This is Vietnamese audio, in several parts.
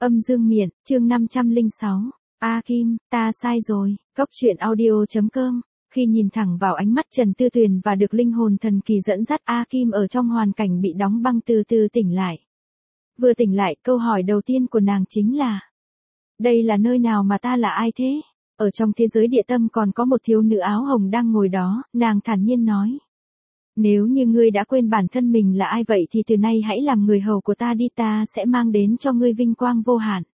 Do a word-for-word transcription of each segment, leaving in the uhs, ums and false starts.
Âm dương miện, chương năm trăm lẻ sáu. A Kim, ta sai rồi. Cốc truyện audio chấm com. Khi nhìn thẳng vào ánh mắt Trần Tư Tuyền và được linh hồn thần kỳ dẫn dắt, A Kim ở trong hoàn cảnh bị đóng băng từ từ tỉnh lại. Vừa tỉnh lại, câu hỏi đầu tiên của nàng chính là: đây là nơi nào mà ta là ai thế? Ở trong thế giới địa tâm còn có một thiếu nữ áo hồng đang ngồi đó, nàng thản nhiên nói: nếu như ngươi đã quên bản thân mình là ai vậy thì từ nay hãy làm người hầu của ta đi, ta sẽ mang đến cho ngươi vinh quang vô hạn.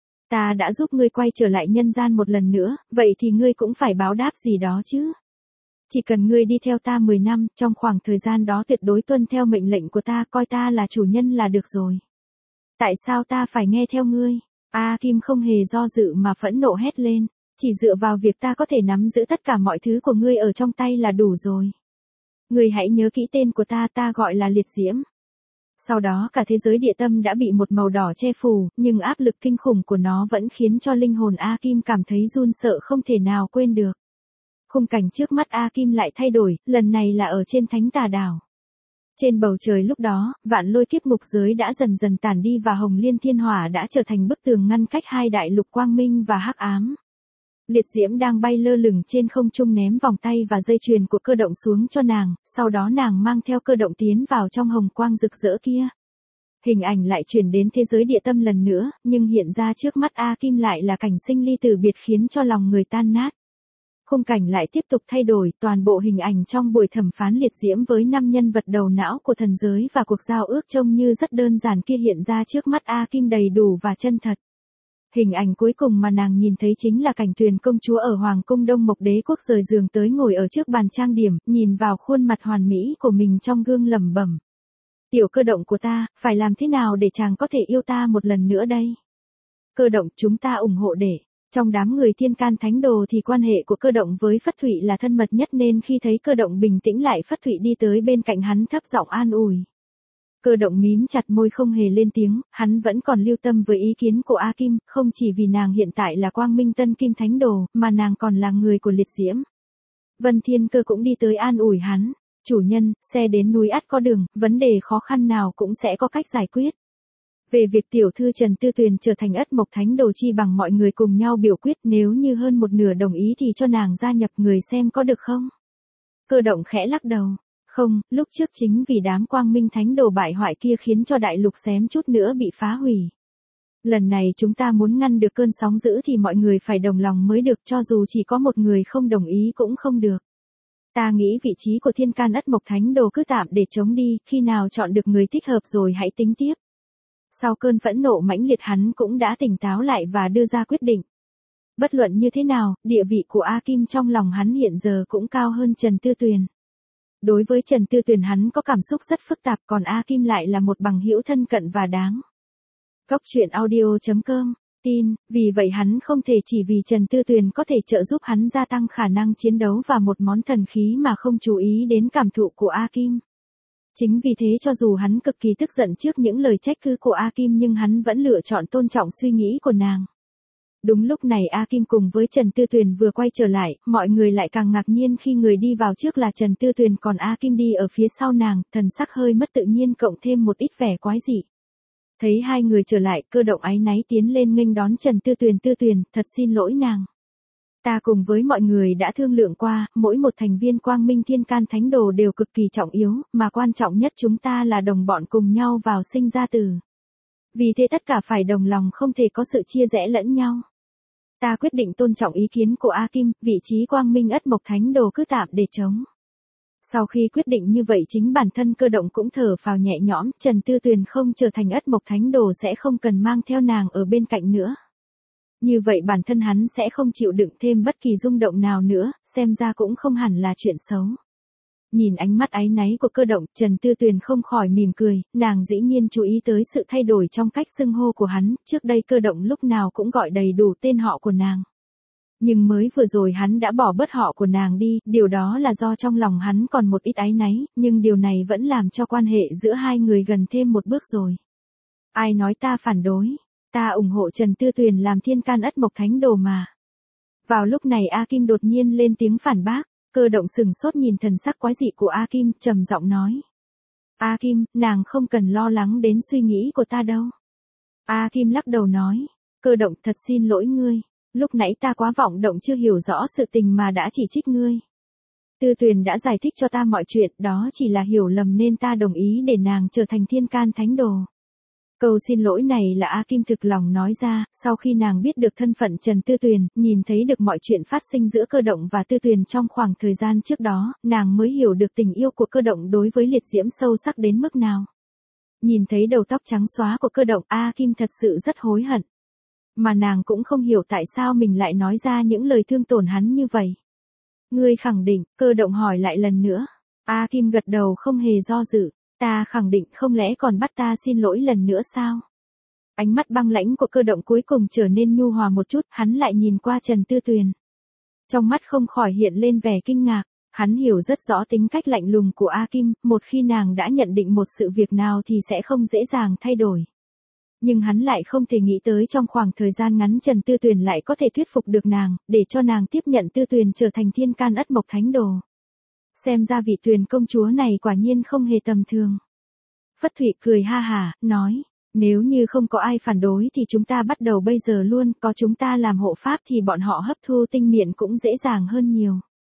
Ta đã giúp ngươi quay trở lại nhân gian một lần nữa, vậy thì ngươi cũng phải báo đáp gì đó chứ. Chỉ cần ngươi đi theo ta mười năm, trong khoảng thời gian đó tuyệt đối tuân theo mệnh lệnh của ta, coi ta là chủ nhân là được rồi. Tại sao ta phải nghe theo ngươi? A Kim không hề do dự mà phẫn nộ hét lên, chỉ dựa vào việc ta có thể nắm giữ tất cả mọi thứ của ngươi ở trong tay là đủ rồi. Ngươi hãy nhớ kỹ tên của ta, ta gọi là Liệt Diễm. Sau đó cả thế giới địa tâm đã bị một màu đỏ che phủ, nhưng áp lực kinh khủng của nó vẫn khiến cho linh hồn A Kim cảm thấy run sợ không thể nào quên được. Khung cảnh trước mắt A Kim lại thay đổi, lần này là ở trên Thánh Tà Đảo. Trên bầu trời lúc đó, vạn lôi kiếp ngục giới đã dần dần tàn đi và hồng liên thiên hỏa đã trở thành bức tường ngăn cách hai đại lục quang minh và hắc ám. Liệt Diễm đang bay lơ lửng trên không trung ném vòng tay và dây chuyền của Cơ Động xuống cho nàng, sau đó nàng mang theo Cơ Động tiến vào trong hồng quang rực rỡ kia. Hình ảnh lại chuyển đến thế giới địa tâm lần nữa, nhưng hiện ra trước mắt A Kim lại là cảnh sinh ly tử biệt khiến cho lòng người tan nát. Khung cảnh lại tiếp tục thay đổi, toàn bộ hình ảnh trong buổi thẩm phán Liệt Diễm với năm nhân vật đầu não của thần giới và cuộc giao ước trông như rất đơn giản kia hiện ra trước mắt A Kim đầy đủ và chân thật. Hình ảnh cuối cùng mà nàng nhìn thấy chính là cảnh Tuyền công chúa ở Hoàng cung Đông Mộc Đế quốc rời giường tới ngồi ở trước bàn trang điểm, nhìn vào khuôn mặt hoàn mỹ của mình trong gương lẩm bẩm: tiểu Cơ Động của ta, phải làm thế nào để chàng có thể yêu ta một lần nữa đây? Cơ Động, chúng ta ủng hộ để. Trong đám người Thiên Can Thánh Đồ thì quan hệ của Cơ Động với Phất Thụy là thân mật nhất, nên khi thấy Cơ Động bình tĩnh lại, Phất Thụy đi tới bên cạnh hắn thấp giọng an ủi. Cơ Động mím chặt môi không hề lên tiếng, hắn vẫn còn lưu tâm với ý kiến của A Kim, không chỉ vì nàng hiện tại là Quang Minh Tân Kim Thánh Đồ, mà nàng còn là người của Liệt Diễm. Vân Thiên Cơ cũng đi tới an ủi hắn: chủ nhân, xe đến núi ắt có đường, vấn đề khó khăn nào cũng sẽ có cách giải quyết. Về việc tiểu thư Trần Tư Tuyền trở thành Ất Mộc Thánh Đồ chi bằng mọi người cùng nhau biểu quyết, nếu như hơn một nửa đồng ý thì cho nàng gia nhập, người xem có được không? Cơ Động khẽ lắc đầu. Không, lúc trước chính vì đám Quang Minh Thánh Đồ bại hoại kia khiến cho đại lục xém chút nữa bị phá hủy. Lần này chúng ta muốn ngăn được cơn sóng dữ thì mọi người phải đồng lòng mới được, cho dù chỉ có một người không đồng ý cũng không được. Ta nghĩ vị trí của Thiên Can Ất Mộc Thánh Đồ cứ tạm để chống đi, khi nào chọn được người thích hợp rồi hãy tính tiếp. Sau cơn phẫn nộ mãnh liệt, hắn cũng đã tỉnh táo lại và đưa ra quyết định. Bất luận như thế nào, địa vị của A Kim trong lòng hắn hiện giờ cũng cao hơn Trần Tư Tuyền. Đối với Trần Tư Tuyền hắn có cảm xúc rất phức tạp, còn A Kim lại là một bằng hữu thân cận và đáng. Cốc truyện audio chấm com tin, vì vậy hắn không thể chỉ vì Trần Tư Tuyền có thể trợ giúp hắn gia tăng khả năng chiến đấu và một món thần khí mà không chú ý đến cảm thụ của A Kim. Chính vì thế cho dù hắn cực kỳ tức giận trước những lời trách cứ của A Kim nhưng hắn vẫn lựa chọn tôn trọng suy nghĩ của nàng. Đúng lúc này A Kim cùng với Trần Tư Tuyền vừa quay trở lại, mọi người lại càng ngạc nhiên khi người đi vào trước là Trần Tư Tuyền còn A Kim đi ở phía sau nàng, thần sắc hơi mất tự nhiên cộng thêm một ít vẻ quái dị. Thấy hai người trở lại, Cơ Động áy náy tiến lên nghênh đón Trần Tư Tuyền. Tư Tuyền, thật xin lỗi nàng. Ta cùng với mọi người đã thương lượng qua, mỗi một thành viên Quang Minh Thiên Can Thánh Đồ đều cực kỳ trọng yếu, mà quan trọng nhất chúng ta là đồng bọn cùng nhau vào sinh ra tử. Vì thế tất cả phải đồng lòng, không thể có sự chia rẽ lẫn nhau. Ta quyết định tôn trọng ý kiến của A Kim, vị trí Quang Minh Ất Mộc Thánh Đồ cứ tạm để trống. Sau khi quyết định như vậy chính bản thân Cơ Động cũng thở phào nhẹ nhõm, Trần Tư Tuyền không trở thành Ất Mộc Thánh Đồ sẽ không cần mang theo nàng ở bên cạnh nữa. Như vậy bản thân hắn sẽ không chịu đựng thêm bất kỳ rung động nào nữa, xem ra cũng không hẳn là chuyện xấu. Nhìn ánh mắt áy náy của Cơ Động, Trần Tư Tuyền không khỏi mỉm cười, nàng dĩ nhiên chú ý tới sự thay đổi trong cách xưng hô của hắn, trước đây Cơ Động lúc nào cũng gọi đầy đủ tên họ của nàng. Nhưng mới vừa rồi hắn đã bỏ bớt họ của nàng đi, điều đó là do trong lòng hắn còn một ít áy náy, nhưng điều này vẫn làm cho quan hệ giữa hai người gần thêm một bước rồi. Ai nói ta phản đối? Ta ủng hộ Trần Tư Tuyền làm Thiên Can Ất Mộc Thánh Đồ mà. Vào lúc này A Kim đột nhiên lên tiếng phản bác. Cơ Động sừng sốt nhìn thần sắc quái dị của A Kim, trầm giọng nói: A Kim, nàng không cần lo lắng đến suy nghĩ của ta đâu. A Kim lắc đầu nói, Cơ Động thật xin lỗi ngươi, lúc nãy ta quá vọng động chưa hiểu rõ sự tình mà đã chỉ trích ngươi. Tư Tuyền đã giải thích cho ta mọi chuyện, đó chỉ là hiểu lầm nên ta đồng ý để nàng trở thành thiên can thánh đồ. Câu xin lỗi này là A Kim thực lòng nói ra, sau khi nàng biết được thân phận Trần Tư Tuyền, nhìn thấy được mọi chuyện phát sinh giữa Cơ Động và Tư Tuyền trong khoảng thời gian trước đó, nàng mới hiểu được tình yêu của Cơ Động đối với Liệt Diễm sâu sắc đến mức nào. Nhìn thấy đầu tóc trắng xóa của Cơ Động, A Kim thật sự rất hối hận. Mà nàng cũng không hiểu tại sao mình lại nói ra những lời thương tổn hắn như vậy. Ngươi khẳng định, Cơ Động hỏi lại lần nữa. A Kim gật đầu không hề do dự. Ta khẳng định, không lẽ còn bắt ta xin lỗi lần nữa sao? Ánh mắt băng lãnh của Cơ Động cuối cùng trở nên nhu hòa một chút, hắn lại nhìn qua Trần Tư Tuyền. Trong mắt không khỏi hiện lên vẻ kinh ngạc, hắn hiểu rất rõ tính cách lạnh lùng của A Kim, một khi nàng đã nhận định một sự việc nào thì sẽ không dễ dàng thay đổi. Nhưng hắn lại không thể nghĩ tới trong khoảng thời gian ngắn Trần Tư Tuyền lại có thể thuyết phục được nàng, để cho nàng tiếp nhận Tư Tuyền trở thành thiên can ất mộc thánh đồ. Xem ra vị Tuyền công chúa này quả nhiên không hề tầm thường. Phất Thụy cười ha hả, nói, nếu như không có ai phản đối thì chúng ta bắt đầu bây giờ luôn, có chúng ta làm hộ pháp thì bọn họ hấp thu tinh miện cũng dễ dàng hơn nhiều.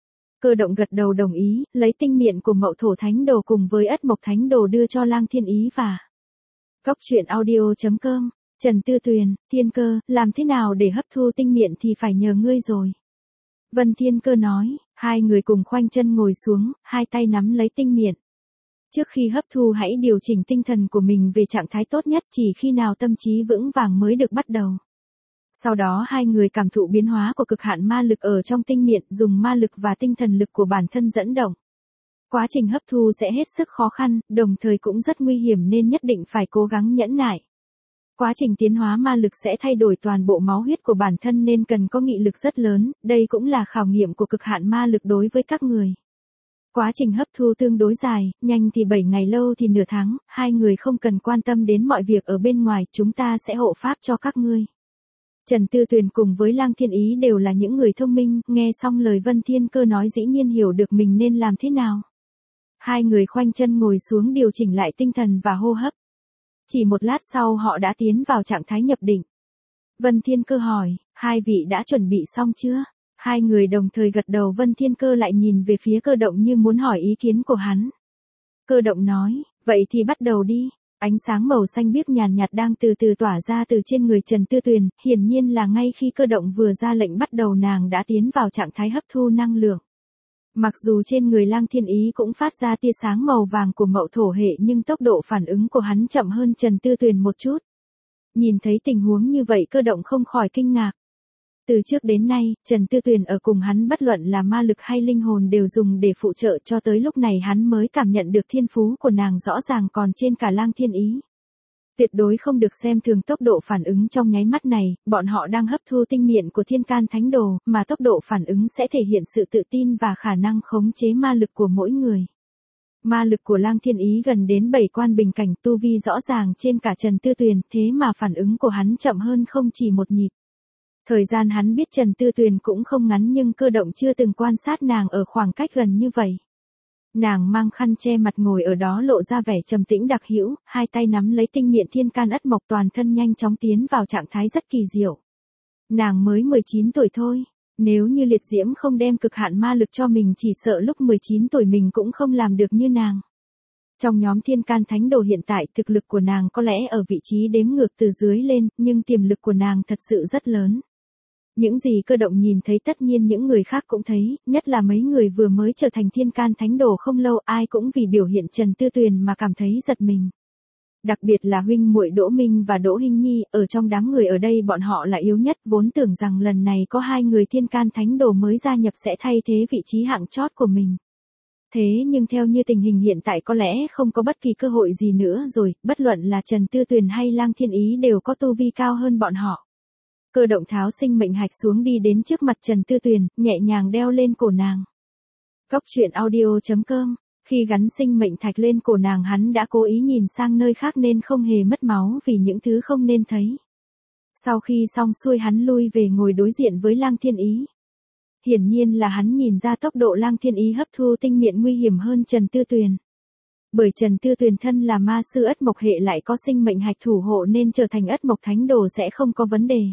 Cơ Động gật đầu đồng ý, lấy tinh miện của Mậu Thổ Thánh Đồ cùng với Ất Mộc Thánh Đồ đưa cho Lang Thiên Ý và Góc truyện audio chấm com. Trần Tư Tuyền, Thiên Cơ, làm thế nào để hấp thu tinh miện thì phải nhờ ngươi rồi. Vân Thiên Cơ nói, hai người cùng khoanh chân ngồi xuống, hai tay nắm lấy tinh miện. Trước khi hấp thu hãy điều chỉnh tinh thần của mình về trạng thái tốt nhất, chỉ khi nào tâm trí vững vàng mới được bắt đầu. Sau đó hai người cảm thụ biến hóa của cực hạn ma lực ở trong tinh miện, dùng ma lực và tinh thần lực của bản thân dẫn động. Quá trình hấp thu sẽ hết sức khó khăn, đồng thời cũng rất nguy hiểm nên nhất định phải cố gắng nhẫn nại. Quá trình tiến hóa ma lực sẽ thay đổi toàn bộ máu huyết của bản thân nên cần có nghị lực rất lớn, đây cũng là khảo nghiệm của cực hạn ma lực đối với các người. Quá trình hấp thu tương đối dài, nhanh thì bảy ngày, lâu thì nửa tháng, hai người không cần quan tâm đến mọi việc ở bên ngoài, chúng ta sẽ hộ pháp cho các ngươi. Trần Tư Tuyền cùng với Lang Thiên Ý đều là những người thông minh, nghe xong lời Vân Thiên Cơ nói dĩ nhiên hiểu được mình nên làm thế nào. Hai người khoanh chân ngồi xuống điều chỉnh lại tinh thần và hô hấp. Chỉ một lát sau họ đã tiến vào trạng thái nhập định. Vân Thiên Cơ hỏi, hai vị đã chuẩn bị xong chưa? Hai người đồng thời gật đầu. Vân Thiên Cơ lại nhìn về phía Cơ Động như muốn hỏi ý kiến của hắn. Cơ Động nói, vậy thì bắt đầu đi. Ánh sáng màu xanh biếc nhàn nhạt đang từ từ tỏa ra từ trên người Trần Tư Tuyền, hiển nhiên là ngay khi Cơ Động vừa ra lệnh bắt đầu nàng đã tiến vào trạng thái hấp thu năng lượng. Mặc dù trên người Lang Thiên Ý cũng phát ra tia sáng màu vàng của Mậu Thổ hệ nhưng tốc độ phản ứng của hắn chậm hơn Trần Tư Tuyền một chút. Nhìn thấy tình huống như vậy Cơ Động không khỏi kinh ngạc. Từ trước đến nay, Trần Tư Tuyền ở cùng hắn bất luận là ma lực hay linh hồn đều dùng để phụ trợ, cho tới lúc này hắn mới cảm nhận được thiên phú của nàng rõ ràng còn trên cả Lang Thiên Ý. Tuyệt đối không được xem thường tốc độ phản ứng trong nháy mắt này, bọn họ đang hấp thu tinh miện của thiên can thánh đồ, mà tốc độ phản ứng sẽ thể hiện sự tự tin và khả năng khống chế ma lực của mỗi người. Ma lực của Lang Thiên Ý gần đến bảy quan bình cảnh, tu vi rõ ràng trên cả Trần Tư Tuyền, thế mà phản ứng của hắn chậm hơn không chỉ một nhịp. Thời gian hắn biết Trần Tư Tuyền cũng không ngắn nhưng Cơ Động chưa từng quan sát nàng ở khoảng cách gần như vậy. Nàng mang khăn che mặt ngồi ở đó lộ ra vẻ trầm tĩnh đặc hữu, hai tay nắm lấy tinh miện thiên can ất mộc, toàn thân nhanh chóng tiến vào trạng thái rất kỳ diệu. Nàng mới mười chín tuổi thôi, nếu như Liệt Diễm không đem cực hạn ma lực cho mình chỉ sợ lúc mười chín tuổi mình cũng không làm được như nàng. Trong nhóm thiên can thánh đồ hiện tại thực lực của nàng có lẽ ở vị trí đếm ngược từ dưới lên, nhưng tiềm lực của nàng thật sự rất lớn. Những gì Cơ Động nhìn thấy tất nhiên những người khác cũng thấy, nhất là mấy người vừa mới trở thành thiên can thánh đồ không lâu, ai cũng vì biểu hiện Trần Tư Tuyền mà cảm thấy giật mình. Đặc biệt là huynh muội Đỗ Minh và Đỗ Hinh Nhi, ở trong đám người ở đây bọn họ là yếu nhất, vốn tưởng rằng lần này có hai người thiên can thánh đồ mới gia nhập sẽ thay thế vị trí hạng chót của mình. Thế nhưng theo như tình hình hiện tại có lẽ không có bất kỳ cơ hội gì nữa rồi, bất luận là Trần Tư Tuyền hay Lang Thiên Ý đều có tu vi cao hơn bọn họ. Cơ Động tháo sinh mệnh hạch xuống đi đến trước mặt Trần Tư Tuyền, nhẹ nhàng đeo lên cổ nàng. Góc truyện audio chấm com. Khi gắn sinh mệnh thạch lên cổ nàng hắn đã cố ý nhìn sang nơi khác nên không hề mất máu vì những thứ không nên thấy. Sau khi xong xuôi hắn lui về ngồi đối diện với Lang Thiên Ý. Hiển nhiên là hắn nhìn ra tốc độ Lang Thiên Ý hấp thu tinh miện nguy hiểm hơn Trần Tư Tuyền. Bởi Trần Tư Tuyền thân là ma sư ất mộc hệ lại có sinh mệnh hạch thủ hộ nên trở thành ất mộc thánh đồ sẽ không có vấn đề.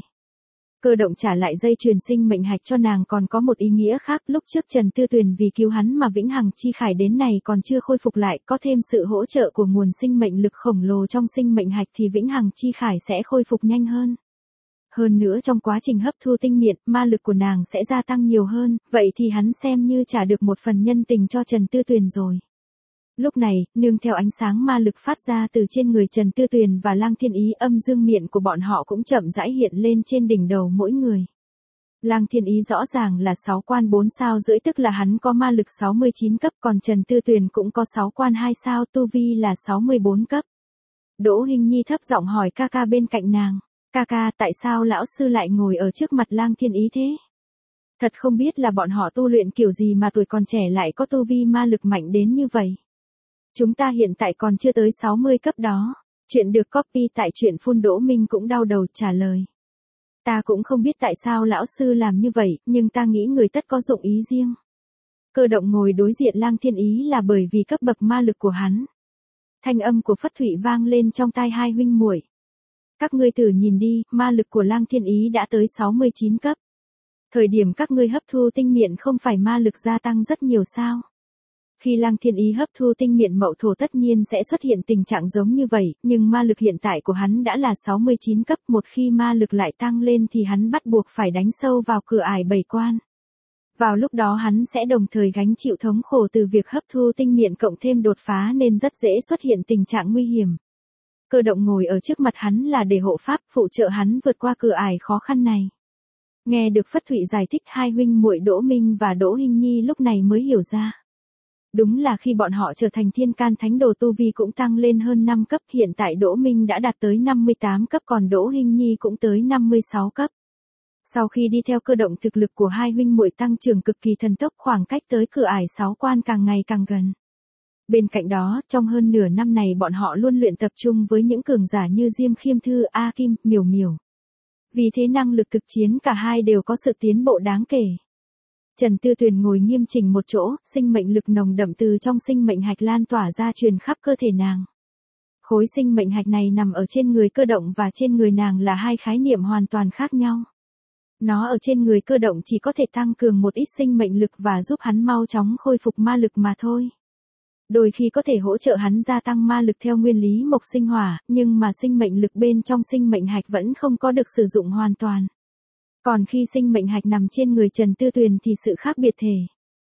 Cơ động trả lại dây chuyền sinh mệnh hạch cho nàng còn có một ý nghĩa khác, lúc trước Trần Tư Tuyền vì cứu hắn mà vĩnh hằng chi khải đến này còn chưa khôi phục lại, có thêm sự hỗ trợ của nguồn sinh mệnh lực khổng lồ trong sinh mệnh hạch thì vĩnh hằng chi khải sẽ khôi phục nhanh hơn. Hơn nữa trong quá trình hấp thu tinh miện, ma lực của nàng sẽ gia tăng nhiều hơn, vậy thì hắn xem như trả được một phần nhân tình cho Trần Tư Tuyền rồi. Lúc này, nương theo ánh sáng ma lực phát ra từ trên người Trần Tư Tuyền và Lang Thiên Ý, âm dương miện của bọn họ cũng chậm rãi hiện lên trên đỉnh đầu mỗi người. Lang Thiên Ý rõ ràng là sáu quan bốn sao rưỡi, tức là hắn có ma lực sáu mươi chín cấp, còn Trần Tư Tuyền cũng có sáu quan hai sao, tu vi là sáu mươi bốn cấp. Đỗ Hinh Nhi thấp giọng hỏi ca ca bên cạnh nàng, ca ca tại sao lão sư lại ngồi ở trước mặt Lang Thiên Ý thế? Thật không biết là bọn họ tu luyện kiểu gì mà tuổi còn trẻ lại có tu vi ma lực mạnh đến như vậy. Chúng ta hiện tại còn chưa tới sáu mươi cấp đó. Chuyện được copy tại truyện phun Đỗ Minh cũng đau đầu trả lời. Ta cũng không biết tại sao lão sư làm như vậy, nhưng ta nghĩ người tất có dụng ý riêng. Cơ động ngồi đối diện Lang Thiên Ý là bởi vì cấp bậc ma lực của hắn. Thanh âm của Phất Thụy vang lên trong tai hai huynh muội. Các ngươi thử nhìn đi, ma lực của Lang Thiên Ý đã tới sáu mươi chín cấp. Thời điểm các ngươi hấp thu tinh miện không phải ma lực gia tăng rất nhiều sao? Khi Lang Thiên Ý hấp thu tinh miện mậu thổ tất nhiên sẽ xuất hiện tình trạng giống như vậy, nhưng ma lực hiện tại của hắn đã là sáu mươi chín cấp, một khi ma lực lại tăng lên thì hắn bắt buộc phải đánh sâu vào cửa ải bảy quan. Vào lúc đó hắn sẽ đồng thời gánh chịu thống khổ từ việc hấp thu tinh miện cộng thêm đột phá nên rất dễ xuất hiện tình trạng nguy hiểm. Cơ động ngồi ở trước mặt hắn là để hộ pháp phụ trợ hắn vượt qua cửa ải khó khăn này. Nghe được Phất Thụy giải thích, hai huynh muội Đỗ Minh và Đỗ Hinh Nhi lúc này mới hiểu ra. Đúng là khi bọn họ trở thành thiên can thánh đồ tu vi cũng tăng lên hơn năm cấp, hiện tại Đỗ Minh đã đạt tới năm mươi tám cấp còn Đỗ Hinh Nhi cũng tới năm mươi sáu cấp. Sau khi đi theo cơ động thực lực của hai huynh muội tăng trưởng cực kỳ thần tốc, khoảng cách tới cửa ải sáu quan càng ngày càng gần. Bên cạnh đó, trong hơn nửa năm này bọn họ luôn luyện tập trung với những cường giả như Diêm Khiêm Thư, A Kim, Miểu Miểu. Vì thế năng lực thực chiến cả hai đều có sự tiến bộ đáng kể. Trần Tư Tuyền ngồi nghiêm chỉnh một chỗ, sinh mệnh lực nồng đậm từ trong sinh mệnh hạch lan tỏa ra truyền khắp cơ thể nàng. Khối sinh mệnh hạch này nằm ở trên người cơ động và trên người nàng là hai khái niệm hoàn toàn khác nhau. Nó ở trên người cơ động chỉ có thể tăng cường một ít sinh mệnh lực và giúp hắn mau chóng khôi phục ma lực mà thôi. Đôi khi có thể hỗ trợ hắn gia tăng ma lực theo nguyên lý mộc sinh hỏa, nhưng mà sinh mệnh lực bên trong sinh mệnh hạch vẫn không có được sử dụng hoàn toàn. Còn khi sinh mệnh hạch nằm trên người Trần Tư Tuyền thì sự khác biệt thể.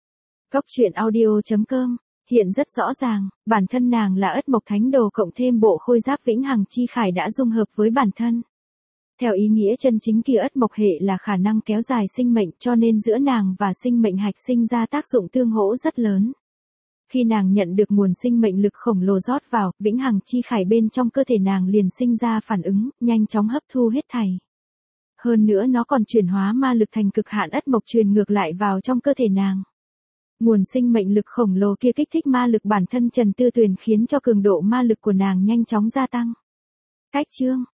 Góc truyện audio chấm com hiện rất rõ ràng, bản thân nàng là ất mộc thánh đồ cộng thêm bộ khôi giáp vĩnh hằng chi khải đã dung hợp với bản thân. Theo ý nghĩa chân chính kia ất mộc hệ là khả năng kéo dài sinh mệnh, cho nên giữa nàng và sinh mệnh hạch sinh ra tác dụng tương hỗ rất lớn. Khi nàng nhận được nguồn sinh mệnh lực khổng lồ rót vào, vĩnh hằng chi khải bên trong cơ thể nàng liền sinh ra phản ứng, nhanh chóng hấp thu hết thảy. Hơn nữa nó còn chuyển hóa ma lực thành cực hạn ất mộc truyền ngược lại vào trong cơ thể nàng. Nguồn sinh mệnh lực khổng lồ kia kích thích ma lực bản thân Trần Tư Tuyền khiến cho cường độ ma lực của nàng nhanh chóng gia tăng. Cách chương